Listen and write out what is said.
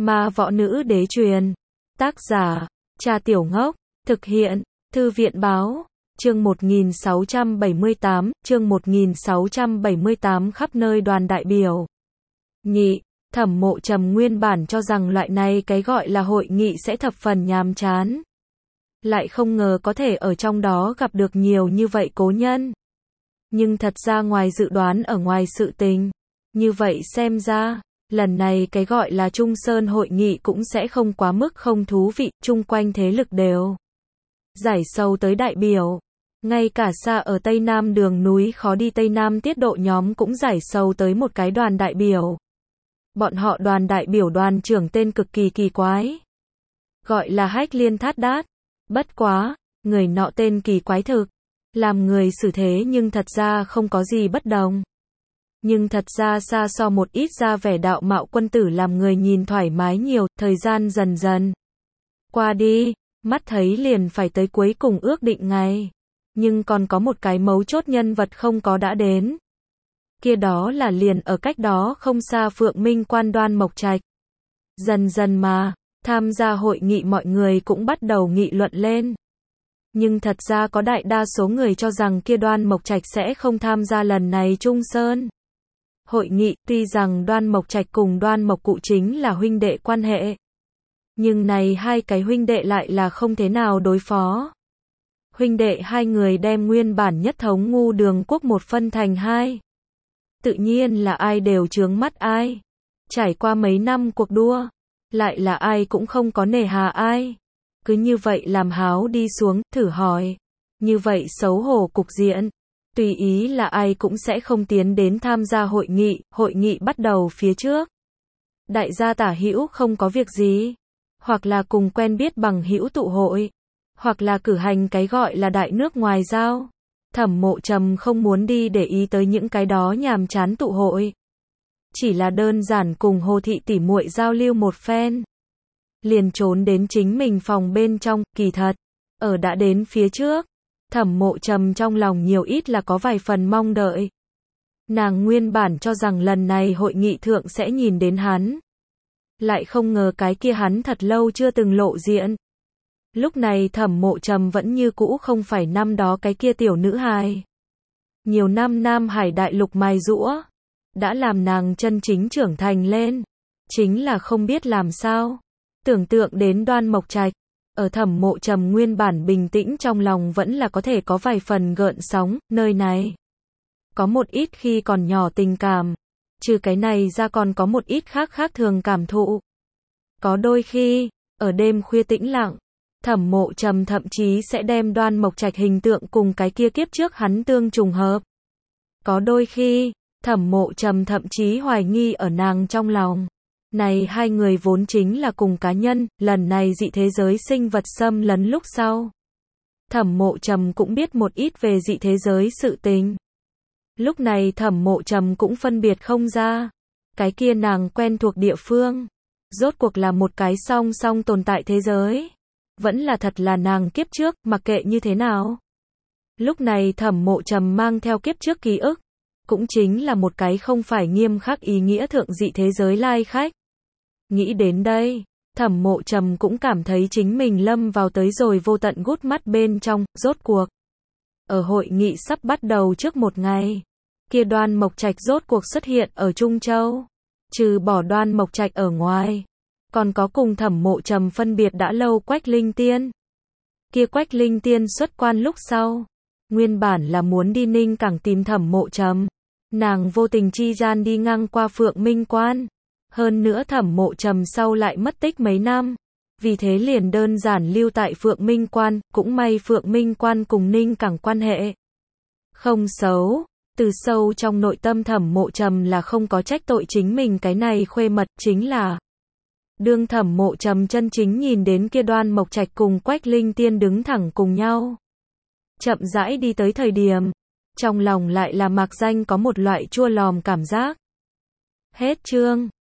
Ma võ nữ đế truyền. Tác giả, Cha Tiểu Ngốc. Thực hiện, Thư viện báo. Chương 1678, khắp nơi đoàn đại biểu. Nhị, Thẩm Mộ Trầm nguyên bản cho rằng loại này cái gọi là hội nghị sẽ thập phần nhàm chán. Lại không ngờ có thể ở trong đó gặp được nhiều như vậy cố nhân. Nhưng thật ra ngoài dự đoán ở ngoài sự tình. Như vậy xem ra, lần này cái gọi là Trung Sơn hội nghị cũng sẽ không quá mức không thú vị, chung quanh thế lực đều giải sâu tới đại biểu. Ngay cả xa ở Tây Nam đường núi khó đi Tây Nam tiết độ nhóm cũng giải sâu tới một cái đoàn đại biểu. Bọn họ đoàn đại biểu đoàn trưởng tên cực kỳ kỳ quái. Gọi là Hách Liên Thát Đát. Bất quá, người nọ tên kỳ quái thực. Làm người xử thế nhưng thật ra không có gì bất đồng. Nhưng thật ra xa so một ít ra vẻ đạo mạo quân tử làm người nhìn thoải mái nhiều, thời gian dần dần qua đi, mắt thấy liền phải tới cuối cùng ước định ngày. Nhưng còn có một cái mấu chốt nhân vật không có đã đến. Kia đó là liền ở cách đó không xa Phượng Minh Quan Đoan Mộc Trạch. Dần dần mà, tham gia hội nghị mọi người cũng bắt đầu nghị luận lên. Nhưng thật ra có đại đa số người cho rằng kia Đoan Mộc Trạch sẽ không tham gia lần này Trung Sơn hội nghị, tuy rằng Đoan Mộc Trạch cùng Đoan Mộc Cụ chính là huynh đệ quan hệ. Nhưng này hai cái huynh đệ lại là không thế nào đối phó. Huynh đệ hai người đem nguyên bản nhất thống ngu đường quốc một phân thành hai. Tự nhiên là ai đều chướng mắt ai. Trải qua mấy năm cuộc đua, lại là ai cũng không có nề hà ai. Cứ như vậy làm háo đi xuống, thử hỏi. Như vậy xấu hổ cục diện. Tùy ý là ai cũng sẽ không tiến đến tham gia hội nghị bắt đầu phía trước. Đại gia tả hữu không có việc gì. Hoặc là cùng quen biết bằng hữu tụ hội. Hoặc là cử hành cái gọi là đại nước ngoài giao. Thẩm Mộ Trầm không muốn đi để ý tới những cái đó nhàm chán tụ hội. Chỉ là đơn giản cùng Hồ Thị tỉ muội giao lưu một phen. Liền trốn đến chính mình phòng bên trong, kỳ thật. Ở đã đến phía trước. Thẩm Mộ Trầm trong lòng nhiều ít là có vài phần mong đợi. Nàng nguyên bản cho rằng lần này hội nghị thượng sẽ nhìn đến hắn. Lại không ngờ cái kia hắn thật lâu chưa từng lộ diện. Lúc này Thẩm Mộ Trầm vẫn như cũ không phải năm đó cái kia tiểu nữ hài. Nhiều năm Nam Hải đại lục mài giũa, đã làm nàng chân chính trưởng thành lên. Chính là không biết làm sao. Tưởng tượng đến Đoan Mộc Trạch, ở Thẩm Mộ Trầm nguyên bản bình tĩnh trong lòng vẫn là có thể có vài phần gợn sóng, nơi này. Có một ít khi còn nhỏ tình cảm. Trừ cái này ra còn có một ít khác thường cảm thụ. Có đôi khi, ở đêm khuya tĩnh lặng, Thẩm Mộ Trầm thậm chí sẽ đem Đoan Mộc Trạch hình tượng cùng cái kia kiếp trước hắn tương trùng hợp. Có đôi khi, Thẩm Mộ Trầm thậm chí hoài nghi ở nàng trong lòng. Này hai người vốn chính là cùng cá nhân, lần này dị thế giới sinh vật xâm lấn lúc sau. Thẩm Mộ Trầm cũng biết một ít về dị thế giới sự tình. Lúc này Thẩm Mộ Trầm cũng phân biệt không ra. Cái kia nàng quen thuộc địa phương. Rốt cuộc là một cái song song tồn tại thế giới. Vẫn là thật là nàng kiếp trước, mặc kệ như thế nào. Lúc này Thẩm Mộ Trầm mang theo kiếp trước ký ức. Cũng chính là một cái không phải nghiêm khắc ý nghĩa thượng dị thế giới lai khách. Nghĩ đến đây, Thẩm Mộ Trầm cũng cảm thấy chính mình lâm vào tới rồi vô tận gút mắt bên trong, rốt cuộc. Ở hội nghị sắp bắt đầu trước một ngày, kia Đoan Mộc Trạch rốt cuộc xuất hiện ở Trung Châu. Trừ bỏ Đoan Mộc Trạch ở ngoài, còn có cùng Thẩm Mộ Trầm phân biệt đã lâu Quách Linh Tiên. Kia Quách Linh Tiên xuất quan lúc sau, nguyên bản là muốn đi Ninh Cảng tìm Thẩm Mộ Trầm. Nàng vô tình chi gian đi ngang qua Phượng Minh Quan. Hơn nữa Thẩm Mộ Trầm sau lại mất tích mấy năm. Vì thế liền đơn giản lưu tại Phượng Minh Quan, cũng may Phượng Minh Quan cùng Ninh Cảng quan hệ không xấu. Từ sâu trong nội tâm Thẩm Mộ Trầm là không có trách tội chính mình cái này khuê mật, chính là đương Thẩm Mộ Trầm chân chính nhìn đến kia Đoan Mộc Trạch cùng Quách Linh Tiên đứng thẳng cùng nhau. Chậm rãi đi tới thời điểm, trong lòng lại là mạc danh có một loại chua lòm cảm giác. Hết chương.